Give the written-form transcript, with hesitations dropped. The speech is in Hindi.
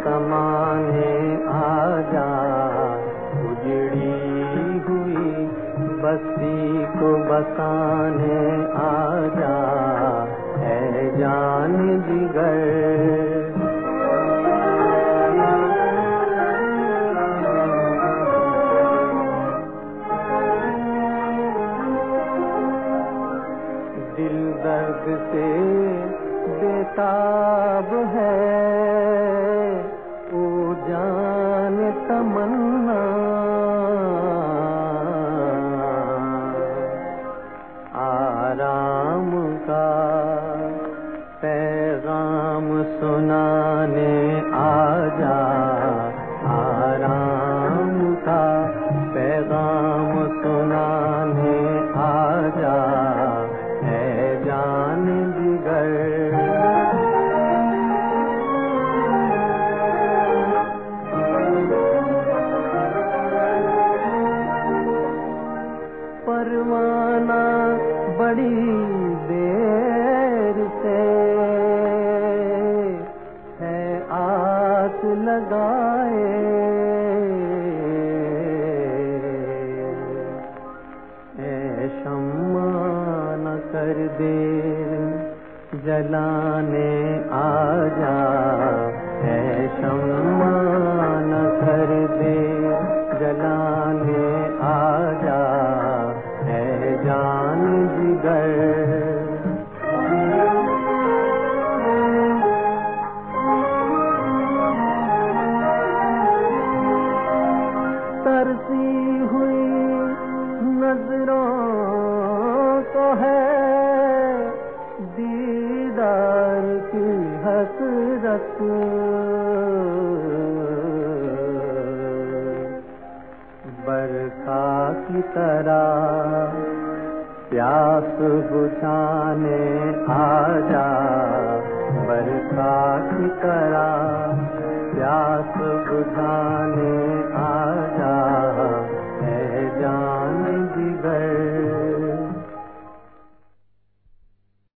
समाने आजा, उजड़ी हुई बस्ती को बसाने आजा, है जान जिगर। दिल दर्द से बेताब है, ओ जान तमन्ना, आराम का पैगाम सुनाने आजा, आराम का पैगाम सुनाने आजा, है जान जिगर। परवाना बड़ी देर से है आस लगाए, ऐ शम्मा न कर देर जलाने आजा, ऐ शम्मा न कर देर जलाने आजा, है जान जिगर। तरसी हुई नजरों को है दीदार की हसरत, बरखा की तरह प्यास बुझाने आजा, बरखा की तरह प्यास बुझाने आजा,